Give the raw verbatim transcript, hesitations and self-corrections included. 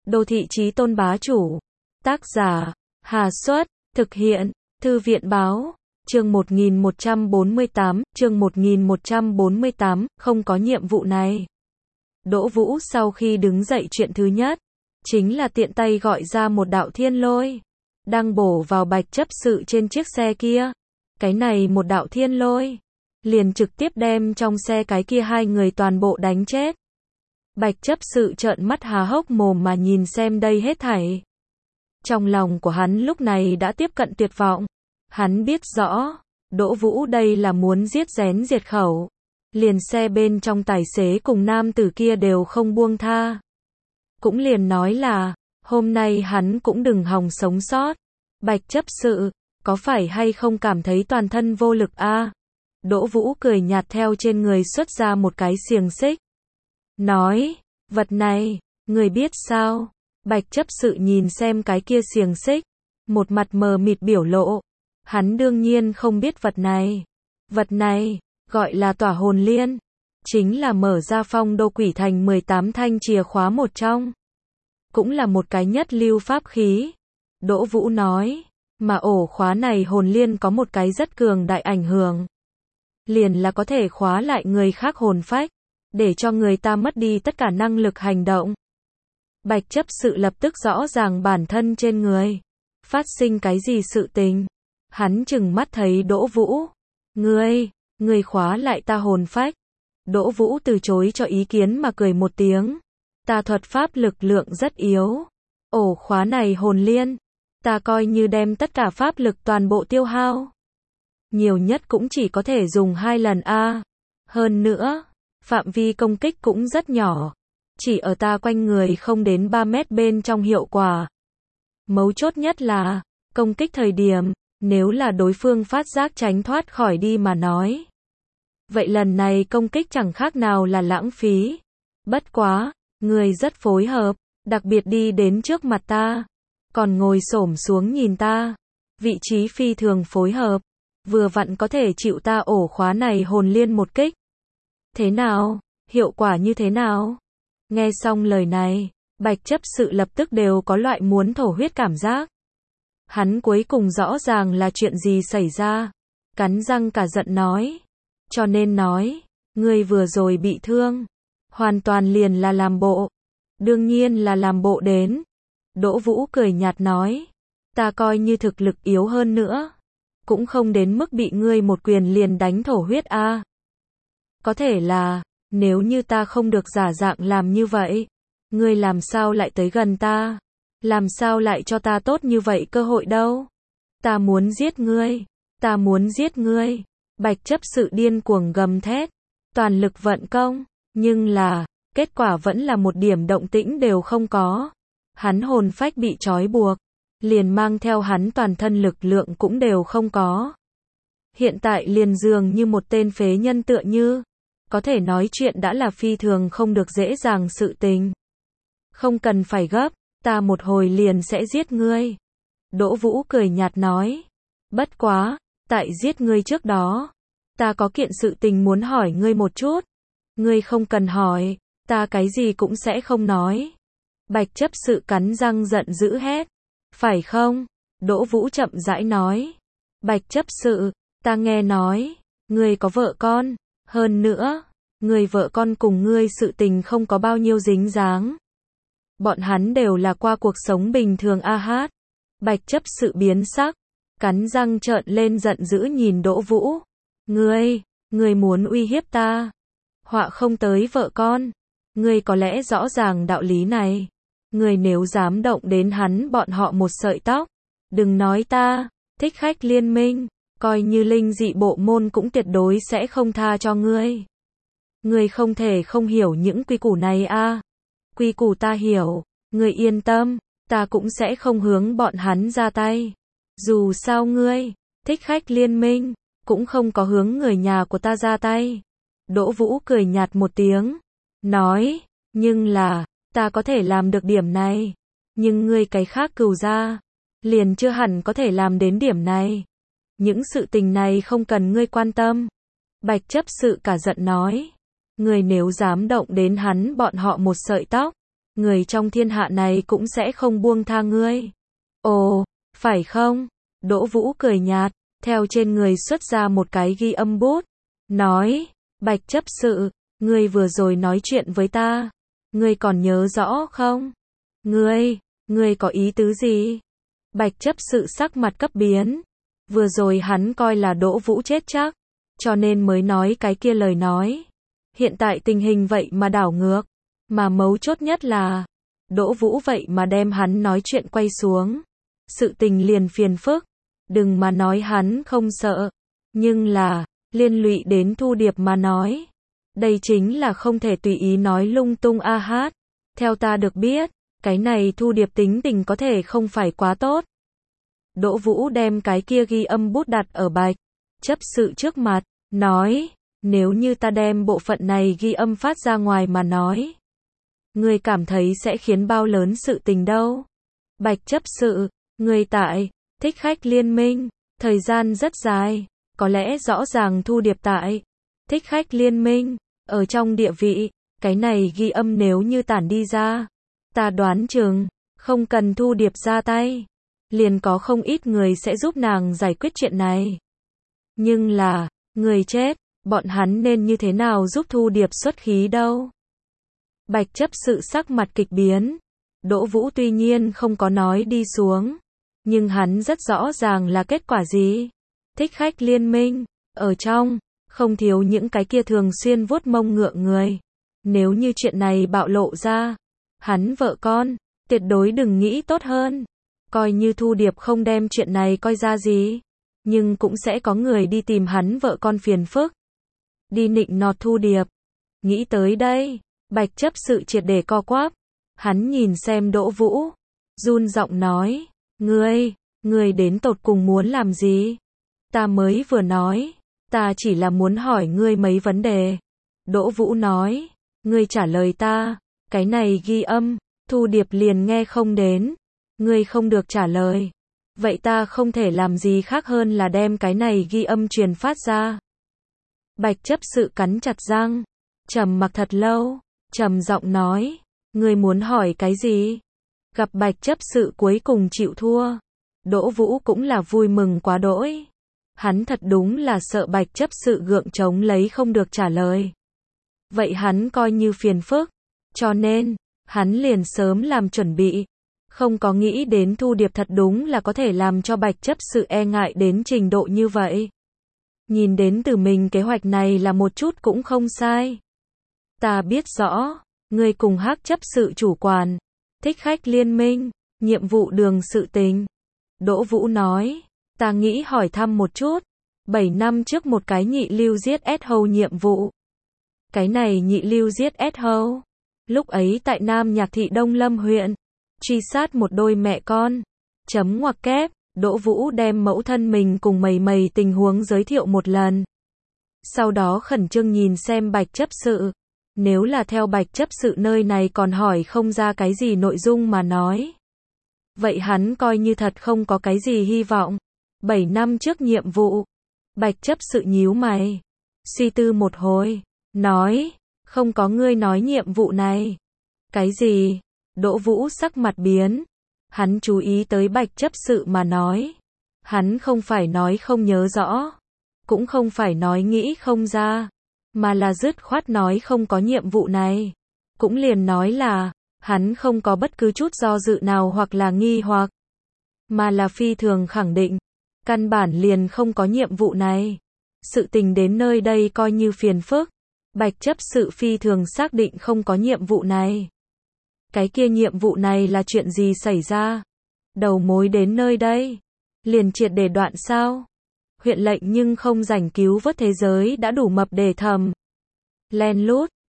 Đô thị chí tôn bá chủ. Tác giả, Hà Xuất, thực hiện, Thư viện báo, chương một nghìn một trăm bốn mươi tám, chương một nghìn một trăm bốn mươi tám, không có nhiệm vụ này. Đỗ Vũ sau khi đứng dậy chuyện thứ nhất, chính là tiện tay gọi ra một đạo thiên lôi, đang bổ vào Bạch chấp sự trên chiếc xe kia. Cái này một đạo thiên lôi, liền trực tiếp đem trong xe cái kia hai người toàn bộ đánh chết. Bạch chấp sự trợn mắt há hốc mồm mà nhìn xem đây hết thảy. Trong lòng của hắn lúc này đã tiếp cận tuyệt vọng. Hắn biết rõ, Đỗ Vũ đây là muốn giết rén diệt khẩu. Liền xe bên trong tài xế cùng nam tử kia đều không buông tha. Cũng liền nói là, hôm nay hắn cũng đừng hòng sống sót. Bạch chấp sự, có phải hay không cảm thấy toàn thân vô lực a? Đỗ Vũ cười nhạt theo trên người xuất ra một cái xiềng xích. Nói, vật này, người biết sao? Bạch chấp sự nhìn xem cái kia xiềng xích, một mặt mờ mịt biểu lộ. Hắn đương nhiên không biết vật này. Vật này, gọi là tỏa hồn liên, chính là mở ra phong đô quỷ thành mười tám thanh chìa khóa một trong. Cũng là một cái nhất lưu pháp khí. Đỗ Vũ nói, mà ổ khóa này hồn liên có một cái rất cường đại ảnh hưởng. Liền là có thể khóa lại người khác hồn phách, để cho người ta mất đi tất cả năng lực hành động. Bạch chấp sự lập tức rõ ràng bản thân trên người phát sinh cái gì sự tình. Hắn chừng mắt thấy Đỗ Vũ. Ngươi, ngươi khóa lại ta hồn phách. Đỗ Vũ từ chối cho ý kiến mà cười một tiếng. Ta thuật pháp lực lượng rất yếu. Ổ khóa này hồn liên, ta coi như đem tất cả pháp lực toàn bộ tiêu hao. Nhiều nhất cũng chỉ có thể dùng hai lần a. Hơn nữa, phạm vi công kích cũng rất nhỏ. Chỉ ở ta quanh người không đến ba mét bên trong hiệu quả. Mấu chốt nhất là, công kích thời điểm, nếu là đối phương phát giác tránh thoát khỏi đi mà nói. Vậy lần này công kích chẳng khác nào là lãng phí. Bất quá, người rất phối hợp, đặc biệt đi đến trước mặt ta. Còn ngồi xổm xuống nhìn ta. Vị trí phi thường phối hợp. Vừa vặn có thể chịu ta ổ khóa này hồn liên một kích. Thế nào? Hiệu quả như thế nào? Nghe xong lời này, Bạch chấp sự lập tức đều có loại muốn thổ huyết cảm giác. Hắn cuối cùng rõ ràng là chuyện gì xảy ra. Cắn răng cả giận nói. Cho nên nói, ngươi vừa rồi bị thương. Hoàn toàn liền là làm bộ. Đương nhiên là làm bộ đến. Đỗ Vũ cười nhạt nói. Ta coi như thực lực yếu hơn nữa. Cũng không đến mức bị ngươi một quyền liền đánh thổ huyết a. Có thể là, nếu như ta không được giả dạng làm như vậy, ngươi làm sao lại tới gần ta? Làm sao lại cho ta tốt như vậy cơ hội đâu? Ta muốn giết ngươi, ta muốn giết ngươi. Bạch chấp sự điên cuồng gầm thét, toàn lực vận công, nhưng là, kết quả vẫn là một điểm động tĩnh đều không có. Hắn hồn phách bị trói buộc, liền mang theo hắn toàn thân lực lượng cũng đều không có. Hiện tại liền dường như một tên phế nhân tựa như, có thể nói chuyện đã là phi thường không được dễ dàng sự tình. Không cần phải gấp, ta một hồi liền sẽ giết ngươi. Đỗ Vũ cười nhạt nói. Bất quá, tại giết ngươi trước đó, ta có kiện sự tình muốn hỏi ngươi một chút. Ngươi không cần hỏi, ta cái gì cũng sẽ không nói. Bạch chấp sự cắn răng giận dữ hét. Phải không? Đỗ Vũ chậm rãi nói. Bạch chấp sự, ta nghe nói, ngươi có vợ con, hơn nữa, người vợ con cùng ngươi sự tình không có bao nhiêu dính dáng. Bọn hắn đều là qua cuộc sống bình thường a hát. Bạch chấp sự biến sắc, cắn răng trợn lên giận dữ nhìn Đỗ Vũ. Ngươi, ngươi muốn uy hiếp ta. Họa không tới vợ con. Ngươi có lẽ rõ ràng đạo lý này. Ngươi nếu dám động đến hắn bọn họ một sợi tóc. Đừng nói ta, thích khách liên minh, coi như linh dị bộ môn cũng tuyệt đối sẽ không tha cho ngươi. Ngươi không thể không hiểu những quy củ này a. Quy củ ta hiểu, ngươi yên tâm, ta cũng sẽ không hướng bọn hắn ra tay. Dù sao ngươi, thích khách liên minh, cũng không có hướng người nhà của ta ra tay. Đỗ Vũ cười nhạt một tiếng, nói, nhưng là, ta có thể làm được điểm này, nhưng ngươi cái khác cừu gia, liền chưa hẳn có thể làm đến điểm này. Những sự tình này không cần ngươi quan tâm. Bạch chấp sự cả giận nói. Ngươi nếu dám động đến hắn bọn họ một sợi tóc, người trong thiên hạ này cũng sẽ không buông tha ngươi. Ồ, phải không? Đỗ Vũ cười nhạt, theo trên người xuất ra một cái ghi âm bút, nói, Bạch chấp sự, ngươi vừa rồi nói chuyện với ta, ngươi còn nhớ rõ không? Ngươi, ngươi có ý tứ gì? Bạch chấp sự sắc mặt cấp biến, vừa rồi hắn coi là Đỗ Vũ chết chắc, cho nên mới nói cái kia lời nói. Hiện tại tình hình vậy mà đảo ngược, mà mấu chốt nhất là, Đỗ Vũ vậy mà đem hắn nói chuyện quay xuống. Sự tình liền phiền phức, đừng mà nói hắn không sợ, nhưng là, liên lụy đến Thu Điệp mà nói. Đây chính là không thể tùy ý nói lung tung a hát. Theo ta được biết, cái này Thu Điệp tính tình có thể không phải quá tốt. Đỗ Vũ đem cái kia ghi âm bút đặt ở Bạch chấp sự trước mặt, nói, nếu như ta đem bộ phận này ghi âm phát ra ngoài mà nói, ngươi cảm thấy sẽ khiến bao lớn sự tình đâu? Bạch chấp sự, ngươi tại Thích Khách Liên Minh, thời gian rất dài, có lẽ rõ ràng Thu Điệp tại Thích Khách Liên Minh, ở trong địa vị, cái này ghi âm nếu như tản đi ra, ta đoán chừng, không cần Thu Điệp ra tay, liền có không ít người sẽ giúp nàng giải quyết chuyện này. Nhưng là, người chết, bọn hắn nên như thế nào giúp Thu Điệp xuất khí đâu? Bạch chấp sự sắc mặt kịch biến, Đỗ Vũ tuy nhiên không có nói đi xuống, nhưng hắn rất rõ ràng là kết quả gì. Thích Khách Liên Minh, ở trong, không thiếu những cái kia thường xuyên vuốt mông ngựa người. Nếu như chuyện này bạo lộ ra, hắn vợ con, tuyệt đối đừng nghĩ tốt hơn. Coi như Thu Điệp không đem chuyện này coi ra gì, nhưng cũng sẽ có người đi tìm hắn vợ con phiền phức. Đi nịnh nọt Thu Điệp. Nghĩ tới đây, Bạch chấp sự triệt để co quắp. Hắn nhìn xem Đỗ Vũ, run giọng nói, ngươi, ngươi đến tột cùng muốn làm gì? Ta mới vừa nói, ta chỉ là muốn hỏi ngươi mấy vấn đề. Đỗ Vũ nói, ngươi trả lời ta, cái này ghi âm, Thu Điệp liền nghe không đến. Ngươi không được trả lời. Vậy ta không thể làm gì khác hơn là đem cái này ghi âm truyền phát ra. Bạch chấp sự cắn chặt răng, trầm mặc thật lâu, trầm giọng nói, ngươi muốn hỏi cái gì? Gặp Bạch chấp sự cuối cùng chịu thua, Đỗ Vũ cũng là vui mừng quá đỗi. Hắn thật đúng là sợ Bạch chấp sự gượng chống lấy không được trả lời. Vậy hắn coi như phiền phức, cho nên, hắn liền sớm làm chuẩn bị. Không có nghĩ đến Thu Điệp thật đúng là có thể làm cho Bạch chấp sự e ngại đến trình độ như vậy. Nhìn đến từ mình kế hoạch này là một chút cũng không sai. Ta biết rõ, ngươi cùng Hắc chấp sự chủ quản, Thích Khách Liên Minh, nhiệm vụ đường sự tình. Đỗ Vũ nói, ta nghĩ hỏi thăm một chút, bảy năm trước một cái nhị lưu giết S-Hầu nhiệm vụ. Cái này nhị lưu giết S-Hầu, lúc ấy tại Nam Nhạc Thị Đông Lâm huyện, truy sát một đôi mẹ con. Chấm ngoặc kép, Đỗ Vũ đem mẫu thân mình cùng mầy mầy tình huống giới thiệu một lần. Sau đó khẩn trương nhìn xem Bạch chấp sự. Nếu là theo Bạch chấp sự nơi này còn hỏi không ra cái gì nội dung mà nói. Vậy hắn coi như thật không có cái gì hy vọng. Bảy năm trước nhiệm vụ. Bạch chấp sự nhíu mày. Suy tư một hồi. Nói, không có ngươi nói nhiệm vụ này. Cái gì? Đỗ Vũ sắc mặt biến. Hắn chú ý tới Bạch chấp sự mà nói. Hắn không phải nói không nhớ rõ. Cũng không phải nói nghĩ không ra. Mà là dứt khoát nói không có nhiệm vụ này. Cũng liền nói là, hắn không có bất cứ chút do dự nào hoặc là nghi hoặc. Mà là phi thường khẳng định. Căn bản liền không có nhiệm vụ này. Sự tình đến nơi đây coi như phiền phức. Bạch chấp sự phi thường xác định không có nhiệm vụ này. Cái kia nhiệm vụ này là chuyện gì xảy ra? Đầu mối đến nơi đây. Liền triệt để đoạn sao? Huyện lệnh nhưng không rảnh cứu vớt thế giới đã đủ mập để thầm. Len lút,